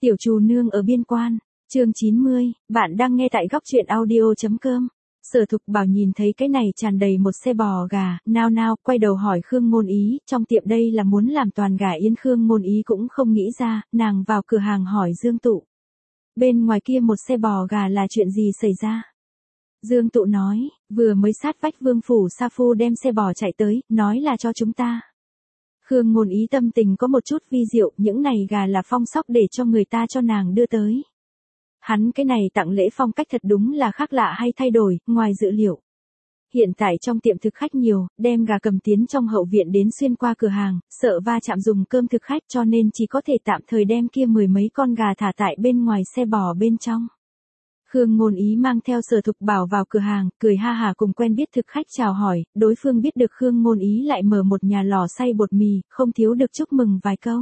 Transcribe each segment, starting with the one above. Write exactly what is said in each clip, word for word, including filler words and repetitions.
Tiểu Trù Nương ở biên quan, chương chín mươi, bạn đang nghe tại góc truyện audio.com. Sở Thục Bảo nhìn thấy cái này tràn đầy một xe bò gà, nao nao, quay đầu hỏi Khương Ngôn Ý, trong tiệm đây là muốn làm toàn gà yên. Khương Ngôn Ý cũng không nghĩ ra, nàng vào cửa hàng hỏi Dương Tụ. Bên ngoài kia một xe bò gà là chuyện gì xảy ra? Dương Tụ nói, vừa mới sát vách Vương Phủ Sa Phu đem xe bò chạy tới, nói là cho chúng ta. Khương Ngôn Ý tâm tình có một chút vi diệu, những này gà là Phong Sóc để cho người ta cho nàng đưa tới. Hắn cái này tặng lễ phong cách thật đúng là khác lạ hay thay đổi, ngoài dự liệu. Hiện tại trong tiệm thực khách nhiều, đem gà cầm tiến trong hậu viện đến xuyên qua cửa hàng, sợ va chạm dùng cơm thực khách cho nên chỉ có thể tạm thời đem kia mười mấy con gà thả tại bên ngoài xe bò bên trong. Khương Ngôn Ý mang theo Sở Thục Bảo vào cửa hàng, cười ha hả cùng quen biết thực khách chào hỏi, đối phương biết được Khương Ngôn Ý lại mở một nhà lò xay bột mì, không thiếu được chúc mừng vài câu.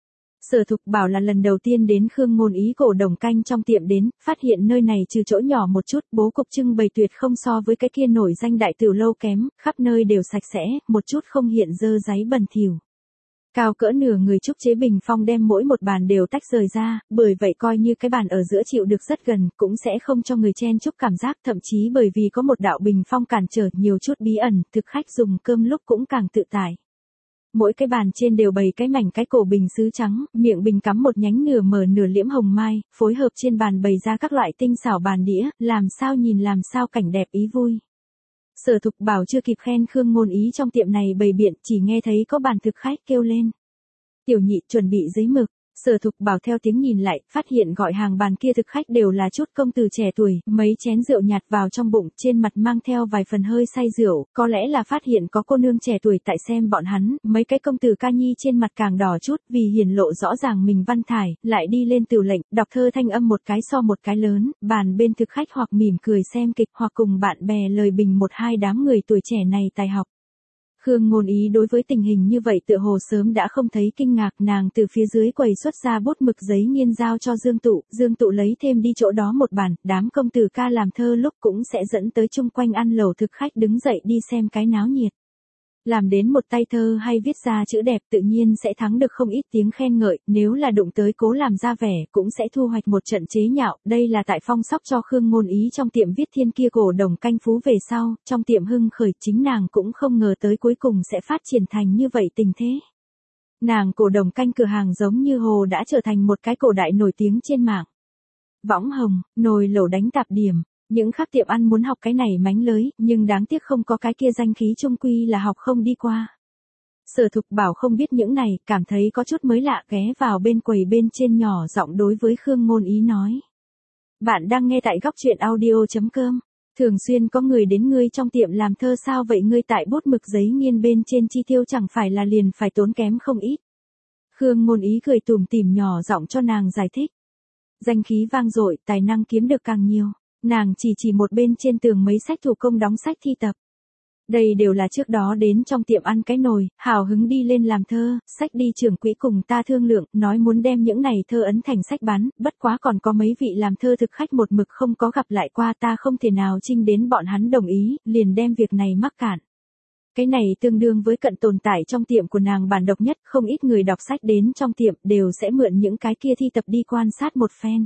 Sở Thục Bảo là lần đầu tiên đến Khương Ngôn Ý cổ đồng canh trong tiệm đến, phát hiện nơi này trừ chỗ nhỏ một chút, bố cục trưng bày tuyệt không so với cái kia nổi danh đại tiểu lâu kém, khắp nơi đều sạch sẽ, một chút không hiện dơ dáy bẩn thỉu. Cao cỡ nửa người trúc chế bình phong đem mỗi một bàn đều tách rời ra, bởi vậy coi như cái bàn ở giữa chịu được rất gần, cũng sẽ không cho người chen chúc cảm giác, thậm chí bởi vì có một đạo bình phong cản trở nhiều chút bí ẩn, thực khách dùng cơm lúc cũng càng tự tại. Mỗi cái bàn trên đều bày cái mảnh cái cổ bình sứ trắng, miệng bình cắm một nhánh nửa mở nửa liễm hồng mai, phối hợp trên bàn bày ra các loại tinh xảo bàn đĩa, làm sao nhìn làm sao cảnh đẹp ý vui. Sở Thục Bảo chưa kịp khen Khương Ngôn Ý trong tiệm này bày biện, chỉ nghe thấy có bàn thực khách kêu lên. Tiểu nhị chuẩn bị giấy mực. Sở Thục Bảo theo tiếng nhìn lại, phát hiện gọi hàng bàn kia thực khách đều là chút công tử trẻ tuổi, mấy chén rượu nhạt vào trong bụng, trên mặt mang theo vài phần hơi say rượu, có lẽ là phát hiện có cô nương trẻ tuổi tại xem bọn hắn, mấy cái công tử ca nhi trên mặt càng đỏ chút vì hiển lộ rõ ràng mình văn thải, lại đi lên tửu lệnh, đọc thơ thanh âm một cái so một cái lớn, bàn bên thực khách hoặc mỉm cười xem kịch hoặc cùng bạn bè lời bình một hai đám người tuổi trẻ này tài học. Khương Ngôn Ý đối với tình hình như vậy tựa hồ sớm đã không thấy kinh ngạc, nàng từ phía dưới quầy xuất ra bút mực giấy nghiên giao cho Dương Tụ, Dương Tụ lấy thêm đi chỗ đó một bản, đám công tử ca làm thơ lúc cũng sẽ dẫn tới chung quanh ăn lẩu thực khách đứng dậy đi xem cái náo nhiệt. Làm đến một tay thơ hay viết ra chữ đẹp tự nhiên sẽ thắng được không ít tiếng khen ngợi, nếu là đụng tới cố làm ra vẻ cũng sẽ thu hoạch một trận chế nhạo, đây là tại Phong Sóc cho Khương Ngôn Ý trong tiệm viết thiên kia cổ đồng canh phú về sau, trong tiệm hưng khởi chính nàng cũng không ngờ tới cuối cùng sẽ phát triển thành như vậy tình thế. Nàng cổ đồng canh cửa hàng giống như hồ đã trở thành một cái cổ đại nổi tiếng trên mạng. Võng hồng, nồi lẩu đánh tạp điểm. Những khác tiệm ăn muốn học cái này mánh lới, nhưng đáng tiếc không có cái kia danh khí chung quy là học không đi qua. Sở Thục Bảo không biết những này, cảm thấy có chút mới lạ, ghé vào bên quầy bên trên nhỏ giọng đối với Khương Ngôn Ý nói. Bạn đang nghe tại góc truyện audio.com. Thường xuyên có người đến ngươi trong tiệm làm thơ sao vậy, ngươi tại bút mực giấy nghiên bên trên chi tiêu chẳng phải là liền phải tốn kém không ít. Khương Ngôn Ý cười tủm tỉm nhỏ giọng cho nàng giải thích. Danh khí vang dội, tài năng kiếm được càng nhiều. Nàng chỉ chỉ một bên trên tường mấy sách thủ công đóng sách thi tập. Đây đều là trước đó đến trong tiệm ăn cái nồi, hào hứng đi lên làm thơ, sách đi trưởng quỹ cùng ta thương lượng, nói muốn đem những này thơ ấn thành sách bán, bất quá còn có mấy vị làm thơ thực khách một mực không có gặp lại qua, ta không thể nào trinh đến bọn hắn đồng ý, liền đem việc này mắc cạn. Cái này tương đương với cận tồn tại trong tiệm của nàng bản độc nhất, không ít người đọc sách đến trong tiệm đều sẽ mượn những cái kia thi tập đi quan sát một phen.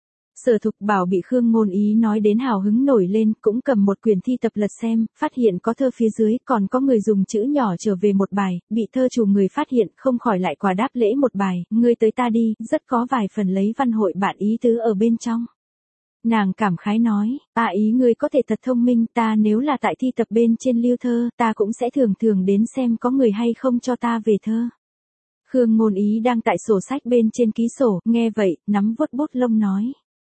Sở Thục Bảo bị Khương Ngôn Ý nói đến hào hứng nổi lên, cũng cầm một quyển thi tập lật xem, phát hiện có thơ phía dưới, còn có người dùng chữ nhỏ trở về một bài, bị thơ chủ người phát hiện, không khỏi lại quả đáp lễ một bài, ngươi tới ta đi, rất có vài phần lấy văn hội bạn ý tứ ở bên trong. Nàng cảm khái nói, à ý ngươi có thể thật thông minh, ta nếu là tại thi tập bên trên lưu thơ, ta cũng sẽ thường thường đến xem có người hay không cho ta về thơ. Khương Ngôn Ý đang tại sổ sách bên trên ký sổ, nghe vậy, nắm vuốt bút lông nói.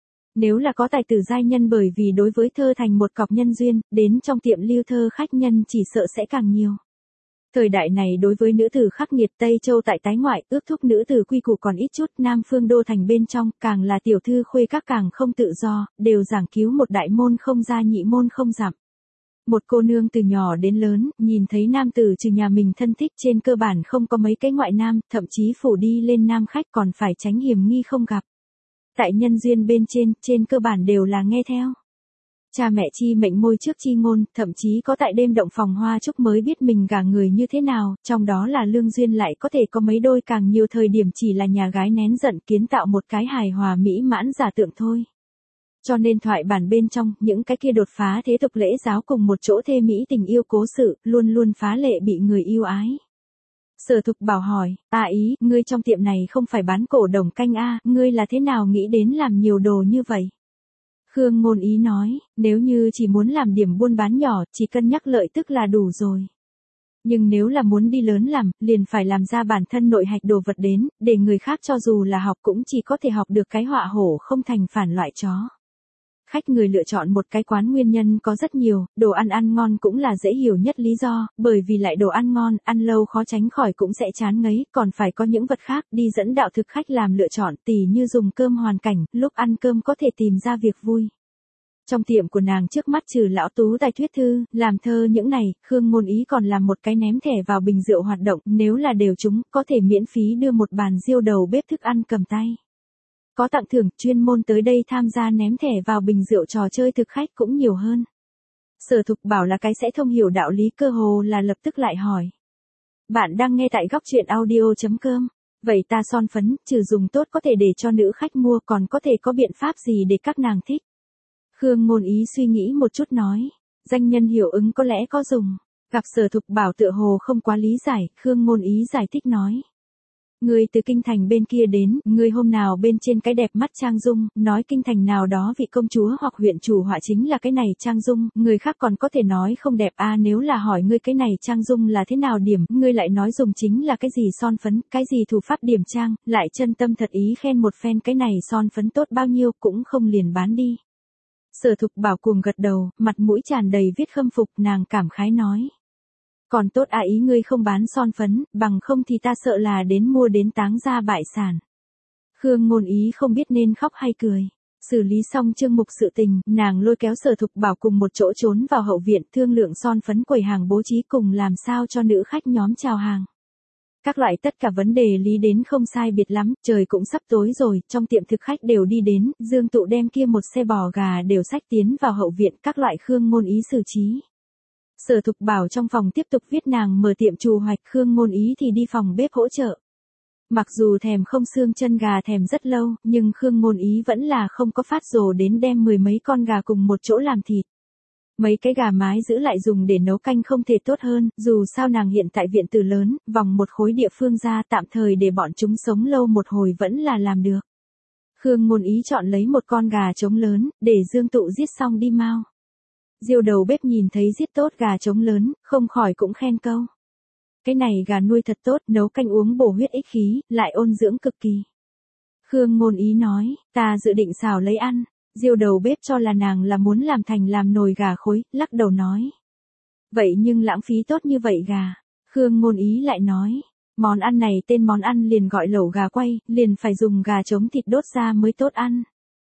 Nếu là có tài tử giai nhân bởi vì đối với thơ thành một cọc nhân duyên, đến trong tiệm lưu thơ khách nhân chỉ sợ sẽ càng nhiều. Thời đại này đối với nữ tử khắc nghiệt, Tây Châu tại tái ngoại, ước thúc nữ tử quy củ còn ít chút, Nam Phương đô thành bên trong, càng là tiểu thư khuê các càng không tự do, đều giảng cứu một đại môn không ra nhị môn không dặm. Một cô nương từ nhỏ đến lớn, nhìn thấy nam tử trừ nhà mình thân thích trên cơ bản không có mấy cái ngoại nam, thậm chí phủ đi lên nam khách còn phải tránh hiểm nghi không gặp. Tại nhân duyên bên trên, trên cơ bản đều là nghe theo. cha mẹ chi mệnh môi trước chi ngôn, thậm chí có tại đêm động phòng hoa chúc mới biết mình gả người như thế nào, trong đó là lương duyên lại có thể có mấy đôi càng nhiều thời điểm chỉ là nhà gái nén giận kiến tạo một cái hài hòa mỹ mãn giả tượng thôi. Cho nên thoại bản bên trong, những cái kia đột phá thế tục lễ giáo cùng một chỗ thê mỹ tình yêu cố sự, luôn luôn phá lệ bị người yêu ái. Sở Thục Bảo hỏi, à ý, ngươi trong tiệm này không phải bán cổ đồng canh a, ngươi là thế nào nghĩ đến làm nhiều đồ như vậy? Khương Ngôn Ý nói, nếu như chỉ muốn làm điểm buôn bán nhỏ, chỉ cân nhắc lợi tức là đủ rồi. Nhưng nếu là muốn đi lớn làm, liền phải làm ra bản thân nội hạch đồ vật đến, để người khác cho dù là học cũng chỉ có thể học được cái họa hổ không thành phản loại chó. Khách người lựa chọn một cái quán nguyên nhân có rất nhiều, đồ ăn ăn ngon cũng là dễ hiểu nhất lý do, bởi vì lại đồ ăn ngon, ăn lâu khó tránh khỏi cũng sẽ chán ngấy, còn phải có những vật khác đi dẫn đạo thực khách làm lựa chọn, tỉ như dùng cơm hoàn cảnh, lúc ăn cơm có thể tìm ra việc vui. Trong tiệm của nàng trước mắt trừ lão tú tài thuyết thư, làm thơ những này, Khương Ngôn Ý còn làm một cái ném thẻ vào bình rượu hoạt động, nếu là đều chúng, có thể miễn phí đưa một bàn riêu đầu bếp thức ăn cầm tay. Có tặng thưởng, chuyên môn tới đây tham gia ném thẻ vào bình rượu trò chơi thực khách cũng nhiều hơn. Sở Thục Bảo là cái sẽ thông hiểu đạo lý cơ hồ là lập tức lại hỏi. Bạn đang nghe tại góc truyện audio chấm com. Vậy ta son phấn, trừ dùng tốt có thể để cho nữ khách mua còn có thể có biện pháp gì để các nàng thích? Khương Ngôn Ý suy nghĩ một chút nói. Danh nhân hiệu ứng có lẽ có dùng. Gặp Sở Thục Bảo tựa hồ không quá lý giải, Khương Ngôn Ý giải thích nói. Người từ kinh thành bên kia đến, người hôm nào bên trên cái đẹp mắt trang dung, nói kinh thành nào đó vị công chúa hoặc huyện chủ họa chính là cái này trang dung, người khác còn có thể nói không đẹp a à, nếu là hỏi ngươi cái này trang dung là thế nào điểm, ngươi lại nói dùng chính là cái gì son phấn, cái gì thủ pháp điểm trang, lại chân tâm thật ý khen một phen cái này son phấn tốt bao nhiêu cũng không liền bán đi. Sở Thục Bảo cuồng gật đầu, mặt mũi tràn đầy viết khâm phục, nàng cảm khái nói. Còn tốt à ý ngươi không bán son phấn, bằng không thì ta sợ là đến mua đến táng ra bại sản. Khương Ngôn Ý không biết nên khóc hay cười. Xử lý xong chương mục sự tình, nàng lôi kéo Sở Thục Bảo cùng một chỗ trốn vào hậu viện thương lượng son phấn quầy hàng bố trí cùng làm sao cho nữ khách nhóm chào hàng. Các loại tất cả vấn đề lý đến không sai biệt lắm, trời cũng sắp tối rồi, trong tiệm thực khách đều đi đến, Dương Tụ đem kia một xe bò gà đều xách tiến vào hậu viện, các loại Khương Ngôn Ý xử trí. Sở Thục Bảo trong phòng tiếp tục viết nàng mở tiệm trù hoạch, Khương Ngôn Ý thì đi phòng bếp hỗ trợ. Mặc dù thèm không xương chân gà thèm rất lâu, nhưng Khương Ngôn Ý vẫn là không có phát rồ đến đem mười mấy con gà cùng một chỗ làm thịt. Mấy cái gà mái giữ lại dùng để nấu canh không thể tốt hơn, dù sao nàng hiện tại viện tử lớn, vòng một khối địa phương ra tạm thời để bọn chúng sống lâu một hồi vẫn là làm được. Khương Ngôn Ý chọn lấy một con gà trống lớn, để Dương Tụ giết xong đi mau. Diêu đầu bếp nhìn thấy giết tốt gà trống lớn, không khỏi cũng khen câu. Cái này gà nuôi thật tốt, nấu canh uống bổ huyết ích khí, lại ôn dưỡng cực kỳ. Khương Ngôn Ý nói, ta dự định xào lấy ăn. Diêu đầu bếp cho là nàng là muốn làm thành làm nồi gà khối, lắc đầu nói. Vậy nhưng lãng phí tốt như vậy gà. Khương Ngôn Ý lại nói, món ăn này tên món ăn liền gọi lẩu gà quay, liền phải dùng gà trống thịt đốt ra mới tốt ăn.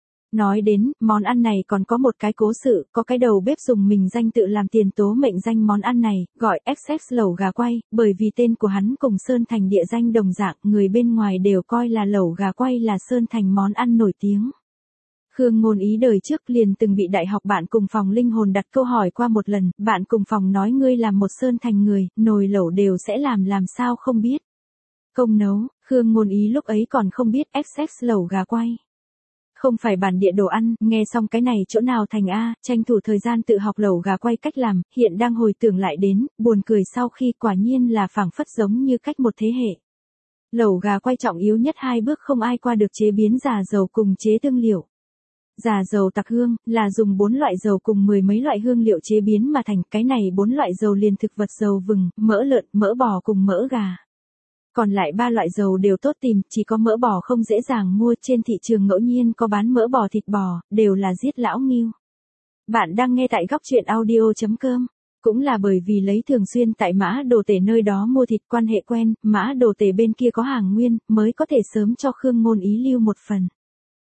Nói đến, món ăn này còn có một cái cố sự, có cái đầu bếp dùng mình danh tự làm tiền tố mệnh danh món ăn này, gọi ích ích lẩu gà quay, bởi vì tên của hắn cùng Sơn Thành địa danh đồng dạng, người bên ngoài đều coi là lẩu gà quay là Sơn Thành món ăn nổi tiếng. Khương Ngôn Ý đời trước liền từng bị đại học bạn cùng phòng linh hồn đặt câu hỏi qua một lần, bạn cùng phòng nói ngươi làm một Sơn Thành người, nồi lẩu đều sẽ làm làm sao không biết. Công nấu, Khương Ngôn Ý lúc ấy còn không biết ích ích lẩu gà quay. Không phải bản địa đồ ăn, nghe xong cái này chỗ nào thành A, tranh thủ thời gian tự học lẩu gà quay cách làm, hiện đang hồi tưởng lại đến, buồn cười sau khi quả nhiên là phảng phất giống như cách một thế hệ. Lẩu gà quay trọng yếu nhất hai bước không ai qua được chế biến già dầu cùng chế tương liệu. Già dầu tặc hương, là dùng bốn loại dầu cùng mười mấy loại hương liệu chế biến mà thành, cái này bốn loại dầu liền thực vật dầu vừng, mỡ lợn, mỡ bò cùng mỡ gà. Còn lại ba loại dầu đều tốt tìm, chỉ có mỡ bò không dễ dàng mua, trên thị trường ngẫu nhiên có bán mỡ bò thịt bò, đều là giết lão nghiêu. Bạn đang nghe tại góc truyện audio chấm com. Cũng là bởi vì lấy thường xuyên tại Mã Đồ Tể nơi đó mua thịt quan hệ quen, Mã Đồ Tể bên kia có hàng nguyên, mới có thể sớm cho Khương Ngôn Ý lưu một phần.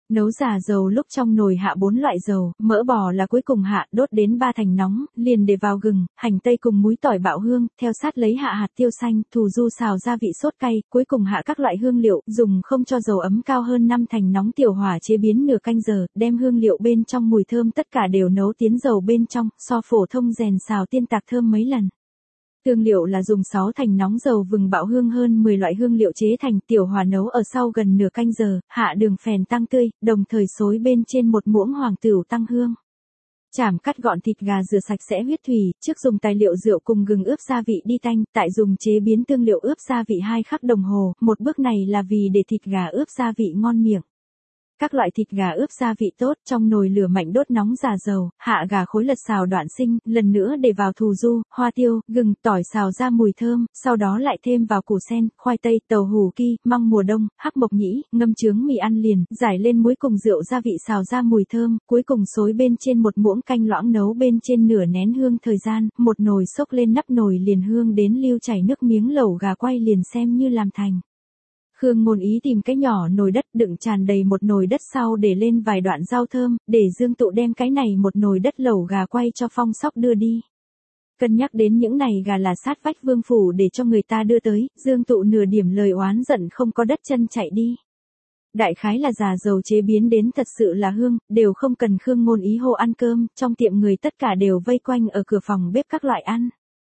Nấu già dầu lúc trong nồi hạ bốn loại dầu, mỡ bò là cuối cùng hạ, đốt đến ba thành nóng, liền để vào gừng, hành tây cùng múi tỏi bạo hương, theo sát lấy hạ hạt tiêu xanh, thù du xào gia vị sốt cay, cuối cùng hạ các loại hương liệu, dùng không cho dầu ấm cao hơn năm thành nóng tiểu hỏa chế biến nửa canh giờ, đem hương liệu bên trong mùi thơm tất cả đều nấu tiến dầu bên trong, so phổ thông rèn xào tiên tạc thơm mấy lần. Tương liệu là dùng sáu thành nóng dầu vừng bạo hương hơn mười loại hương liệu chế thành, tiểu hỏa nấu ở sau gần nửa canh giờ, hạ đường phèn tăng tươi, đồng thời xối bên trên một muỗng hoàng tửu tăng hương. Chảm cắt gọn thịt gà rửa sạch sẽ huyết thủy, trước dùng tài liệu rượu cùng gừng ướp gia vị đi tanh, tại dùng chế biến tương liệu ướp gia vị hai khắc đồng hồ, một bước này là vì để thịt gà ướp gia vị ngon miệng. Các loại thịt gà ướp gia vị tốt, trong nồi lửa mạnh đốt nóng già dầu, hạ gà khối lật xào đoạn sinh, lần nữa để vào thù du, hoa tiêu, gừng, tỏi xào ra mùi thơm, sau đó lại thêm vào củ sen, khoai tây, tàu hủ ki, măng mùa đông, hắc mộc nhĩ, ngâm chướng mì ăn liền, rải lên muối cùng rượu gia vị xào ra mùi thơm, cuối cùng xối bên trên một muỗng canh loãng nấu bên trên nửa nén hương thời gian, một nồi xốc lên nắp nồi liền hương đến lưu chảy nước miếng lẩu gà quay liền xem như làm thành. Khương Ngôn Ý tìm cái nhỏ nồi đất đựng tràn đầy một nồi đất sau để lên vài đoạn rau thơm, để Dương Tụ đem cái này một nồi đất lẩu gà quay cho Phong Sóc đưa đi. Cân nhắc đến những này gà là sát vách vương phủ để cho người ta đưa tới, Dương Tụ nửa điểm lời oán giận không có đất chân chạy đi. Đại khái là già dầu chế biến đến thật sự là hương, đều không cần Khương Ngôn Ý hô ăn cơm, trong tiệm người tất cả đều vây quanh ở cửa phòng bếp các loại ăn.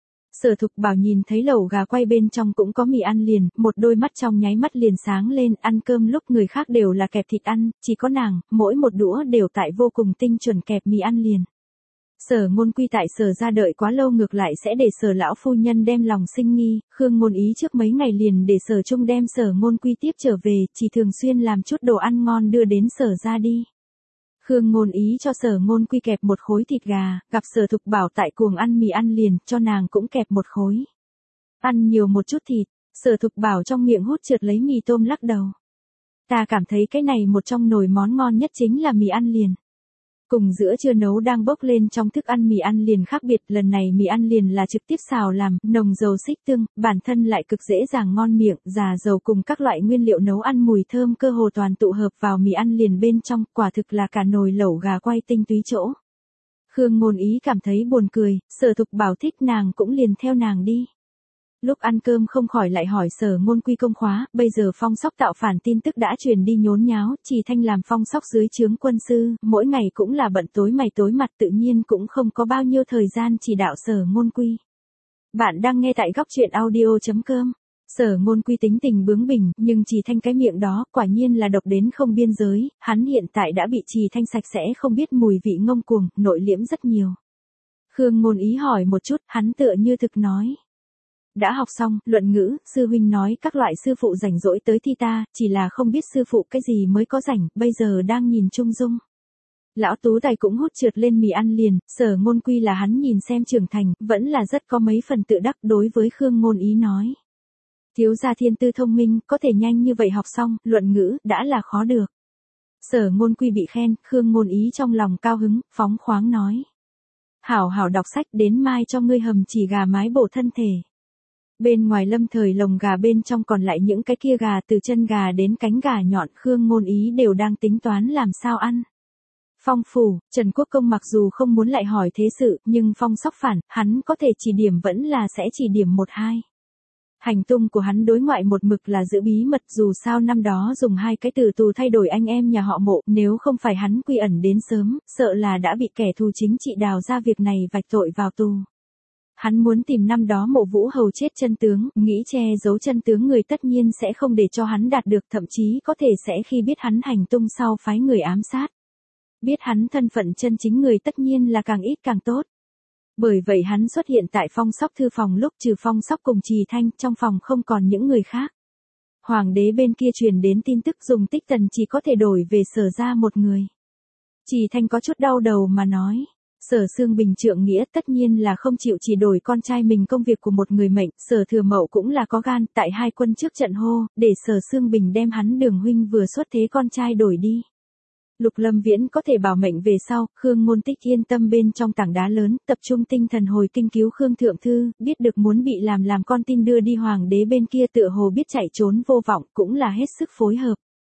Sở Thục Bảo nhìn thấy lẩu gà quay bên trong cũng có mì ăn liền, một đôi mắt trong nháy mắt liền sáng lên, ăn cơm lúc người khác đều là kẹp thịt ăn, chỉ có nàng, mỗi một đũa đều tại vô cùng tinh chuẩn kẹp mì ăn liền. Sở Ngôn Quy tại Sở ra đợi quá lâu ngược lại sẽ để Sở lão phu nhân đem lòng sinh nghi, Khương Ngôn Ý trước mấy ngày liền để Sở Trung đem Sở Ngôn Quy tiếp trở về, chỉ thường xuyên làm chút đồ ăn ngon đưa đến Sở ra đi. Khương Ngôn Ý cho Sở Ngôn Quy kẹp một khối thịt gà, gặp Sở Thục Bảo tại cuồng ăn mì ăn liền, cho nàng cũng kẹp một khối. Ăn nhiều một chút thịt, Sở Thục Bảo trong miệng hút trượt lấy mì tôm lắc đầu. Ta cảm thấy cái này một trong nồi món ngon nhất chính là mì ăn liền. Cùng giữa trưa nấu đang bốc lên trong thức ăn mì ăn liền khác biệt, lần này mì ăn liền là trực tiếp xào làm, nồng dầu xích tương, bản thân lại cực dễ dàng ngon miệng, già dầu cùng các loại nguyên liệu nấu ăn mùi thơm cơ hồ toàn tụ hợp vào mì ăn liền bên trong, quả thực là cả nồi lẩu gà quay tinh túy chỗ. Khương Ngôn Ý cảm thấy buồn cười, Sở Thục Bảo thích nàng cũng liền theo nàng đi. Lúc ăn cơm không khỏi lại hỏi Sở Ngôn Quy công khóa, bây giờ Phong Sóc tạo phản tin tức đã truyền đi nhốn nháo, Trì Thanh làm Phong Sóc dưới trướng quân sư, mỗi ngày cũng là bận tối mày tối mặt tự nhiên cũng không có bao nhiêu thời gian chỉ đạo Sở Ngôn Quy. Bạn đang nghe tại góc truyện audio chấm com. Sở Ngôn Quy tính tình bướng bỉnh, nhưng Trì Thanh cái miệng đó, quả nhiên là độc đến không biên giới, hắn hiện tại đã bị Trì Thanh sạch sẽ không biết mùi vị ngông cuồng, nội liễm rất nhiều. Khương Ngôn Ý hỏi một chút, hắn tựa như thực nói. Đã học xong, luận ngữ, sư huynh nói các loại sư phụ rảnh rỗi tới thi ta, chỉ là không biết sư phụ cái gì mới có rảnh, bây giờ đang nhìn Trung Dung. Lão Tú Tài cũng hút trượt lên mì ăn liền, Sở Ngôn Quy là hắn nhìn xem trưởng thành, vẫn là rất có mấy phần tự đắc đối với Khương Ngôn Ý nói. Thiếu gia thiên tư thông minh, có thể nhanh như vậy học xong, luận ngữ, đã là khó được. Sở Ngôn Quy bị khen, Khương Ngôn Ý trong lòng cao hứng, phóng khoáng nói. Hảo hảo đọc sách đến mai cho ngươi hầm chỉ gà mái bổ thân thể. Bên ngoài Lâm Thời lồng gà bên trong còn lại những cái kia gà từ chân gà đến cánh gà nhọn, Khương Ngôn Ý đều đang tính toán làm sao ăn. Phong phủ, Trần Quốc Công mặc dù không muốn lại hỏi thế sự, nhưng Phong Sóc phản, hắn có thể chỉ điểm vẫn là sẽ chỉ điểm một hai. Hành tung của hắn đối ngoại một mực là giữ bí mật, dù sao năm đó dùng hai cái từ tù thay đổi anh em nhà họ Mộ, nếu không phải hắn quy ẩn đến sớm, sợ là đã bị kẻ thù chính trị đào ra việc này vạch tội vào tù. Hắn muốn tìm năm đó Mộ Vũ Hầu chết chân tướng, nghĩ che giấu chân tướng người tất nhiên sẽ không để cho hắn đạt được, thậm chí có thể sẽ khi biết hắn hành tung sau phái người ám sát. Biết hắn thân phận chân chính người tất nhiên là càng ít càng tốt. Bởi vậy hắn xuất hiện tại Phong Sóc thư phòng lúc trừ Phong Sóc cùng Trì Thanh, trong phòng không còn những người khác. Hoàng đế bên kia truyền đến tin tức dùng Tích Tần chỉ có thể đổi về Sở ra một người. Trì Thanh có chút đau đầu mà nói. Sở Xương Bình trượng nghĩa tất nhiên là không chịu chỉ đổi con trai mình công việc của một người mệnh, Sở Thừa Mậu cũng là có gan, tại hai quân trước trận hô, để Sở Xương Bình đem hắn Đường huynh vừa xuất thế con trai đổi đi. Lục Lâm Viễn có thể bảo mệnh về sau, Khương Ngôn Tích yên tâm bên trong tảng đá lớn, tập trung tinh thần hồi kinh cứu Khương Thượng Thư, biết được muốn bị làm làm con tin đưa đi hoàng đế bên kia tựa hồ biết chạy trốn vô vọng, cũng là hết sức phối hợp.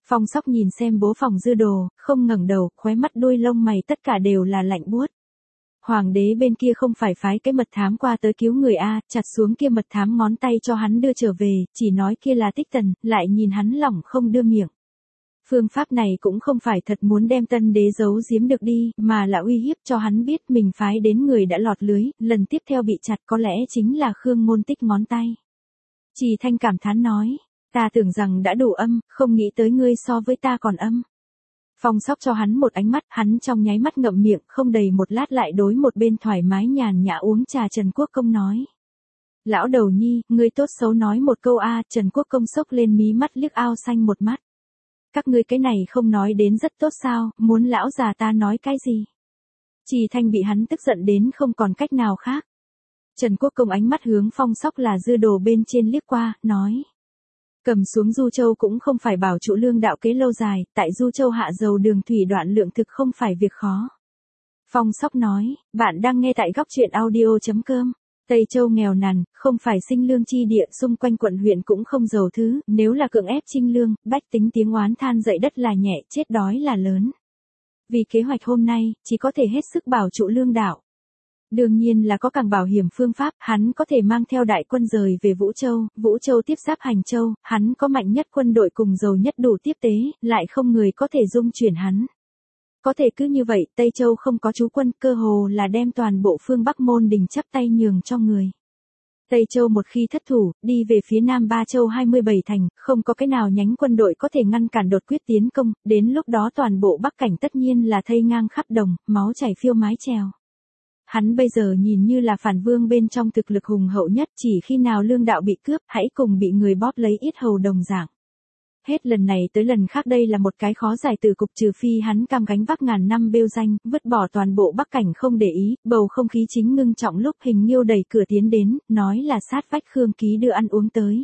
Phong Sóc nhìn xem bố phòng Dư Đồ, không ngẩng đầu, khóe mắt đuôi lông mày tất cả đều là lạnh buốt. Hoàng đế bên kia không phải phái cái mật thám qua tới cứu người a, chặt xuống kia mật thám ngón tay cho hắn đưa trở về, chỉ nói kia là Tích Tần, lại nhìn hắn lỏng không đưa miệng. Phương pháp này cũng không phải thật muốn đem Tân đế giấu giếm được đi, mà là uy hiếp cho hắn biết mình phái đến người đã lọt lưới, lần tiếp theo bị chặt có lẽ chính là Khương Ngôn Tích ngón tay. Trì Thanh cảm thán nói, ta tưởng rằng đã đủ âm, không nghĩ tới ngươi so với ta còn âm. Phong Sóc cho hắn một ánh mắt, hắn trong nháy mắt ngậm miệng, không đầy một lát lại đối một bên thoải mái nhàn nhã uống trà Trần Quốc Công nói. Lão đầu nhi, ngươi tốt xấu nói một câu a. Trần Quốc Công sốc lên mí mắt liếc ao xanh một mắt. Các ngươi cái này không nói đến rất tốt sao, muốn lão già ta nói cái gì? Trì Thanh bị hắn tức giận đến không còn cách nào khác. Trần Quốc Công ánh mắt hướng Phong Sóc là Dư Đồ bên trên liếc qua, nói. Cầm xuống Du Châu cũng không phải bảo trụ lương đạo kế lâu dài, tại Du Châu hạ dầu đường thủy đoạn lượng thực không phải việc khó. Phong Sóc nói, bạn đang nghe tại góc truyện audio chấm com. Tây Châu nghèo nàn, không phải sinh lương chi địa, xung quanh quận huyện cũng không giàu thứ, nếu là cưỡng ép trinh lương, bách tính tiếng oán than dậy đất là nhẹ, chết đói là lớn. Vì kế hoạch hôm nay, chỉ có thể hết sức bảo trụ lương đạo. Đương nhiên là có càng bảo hiểm phương pháp, hắn có thể mang theo đại quân rời về Vũ Châu, Vũ Châu tiếp giáp Hành Châu, hắn có mạnh nhất quân đội cùng giàu nhất đủ tiếp tế, lại không người có thể dung chuyển hắn. Có thể cứ như vậy, Tây Châu không có trú quân, cơ hồ là đem toàn bộ phương Bắc môn đình chắp tay nhường cho người. Tây Châu một khi thất thủ, đi về phía Nam Ba Châu hai mươi bảy thành, không có cái nào nhánh quân đội có thể ngăn cản đột quyết tiến công, đến lúc đó toàn bộ Bắc cảnh tất nhiên là thây ngang khắp đồng, máu chảy phiêu mái trèo. Hắn bây giờ nhìn như là phản vương bên trong thực lực hùng hậu nhất, chỉ khi nào lương đạo bị cướp, hãy cùng bị người bóp lấy yết hầu đồng dạng. Hết lần này tới lần khác đây là một cái khó giải từ cục, trừ phi hắn cam gánh vác ngàn năm bêu danh, vứt bỏ toàn bộ Bắc cảnh không để ý, bầu không khí chính ngưng trọng lúc Hình Nghiêu đẩy cửa tiến đến, nói là sát vách Khương Ký đưa ăn uống tới.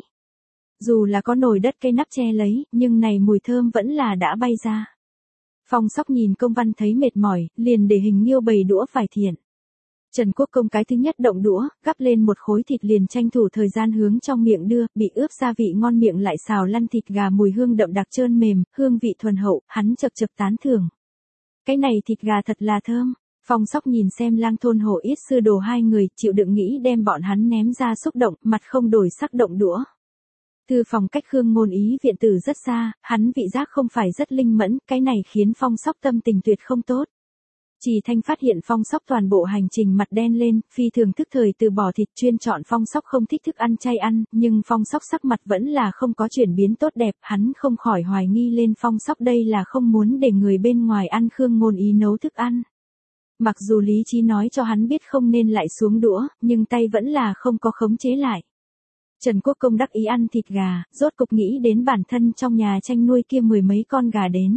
Dù là có nồi đất cây nắp che lấy, nhưng này mùi thơm vẫn là đã bay ra. Phong Sóc nhìn công văn thấy mệt mỏi, liền để Hình Nghiêu bày đũa vải thiện. Trần Quốc Công cái thứ nhất động đũa, gắp lên một khối thịt liền tranh thủ thời gian hướng trong miệng đưa, bị ướp gia vị ngon miệng lại xào lăn thịt gà mùi hương đậm đặc trơn mềm, hương vị thuần hậu, hắn chậc chậc tán thưởng. Cái này thịt gà thật là thơm. Phong Sóc nhìn xem Lang Thôn Hổ Yết Sư Đồ hai người, chịu đựng nghĩ đem bọn hắn ném ra xúc động, mặt không đổi sắc động đũa. Thư phòng cách Khương Ngôn Ý viện tử rất xa, hắn vị giác không phải rất linh mẫn, cái này khiến Phong Sóc tâm tình tuyệt không tốt. Trì Thanh phát hiện Phong Sóc toàn bộ hành trình mặt đen lên, phi thường thức thời từ bỏ thịt, chuyên chọn Phong Sóc không thích thức ăn chay ăn, nhưng Phong Sóc sắc mặt vẫn là không có chuyển biến tốt đẹp, hắn không khỏi hoài nghi lên Phong Sóc đây là không muốn để người bên ngoài ăn Khương Ngôn Ý nấu thức ăn. Mặc dù lý trí nói cho hắn biết không nên lại xuống đũa, nhưng tay vẫn là không có khống chế lại. Trần Quốc Công đắc ý ăn thịt gà, rốt cục nghĩ đến bản thân trong nhà tranh nuôi kia mười mấy con gà đến.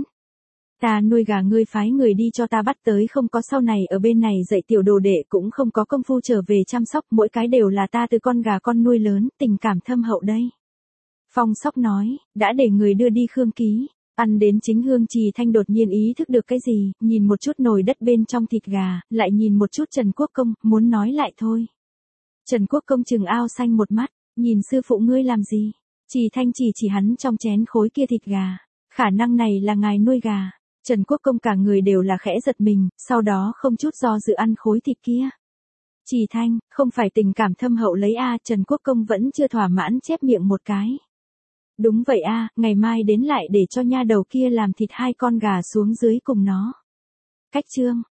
Ta nuôi gà ngươi phái người đi cho ta bắt tới, không có sau này ở bên này dạy tiểu đồ đệ cũng không có công phu trở về chăm sóc, mỗi cái đều là ta từ con gà con nuôi lớn, tình cảm thâm hậu đây. Phong Sóc nói, đã để người đưa đi Khương Ký, ăn đến chính hương. Trì Thanh đột nhiên ý thức được cái gì, nhìn một chút nồi đất bên trong thịt gà, lại nhìn một chút Trần Quốc Công, muốn nói lại thôi. Trần Quốc Công trừng ao xanh một mắt, nhìn sư phụ ngươi làm gì? Trì Thanh chỉ chỉ hắn trong chén khối kia thịt gà, khả năng này là ngài nuôi gà. Trần Quốc Công cả người đều là khẽ giật mình, sau đó không chút do dự ăn khối thịt kia. Trì Thanh, không phải tình cảm thâm hậu lấy a. Trần Quốc Công vẫn chưa thỏa mãn chép miệng một cái. Đúng vậy a, ngày mai đến lại để cho nha đầu kia làm thịt hai con gà xuống dưới cùng nó. Cách chương.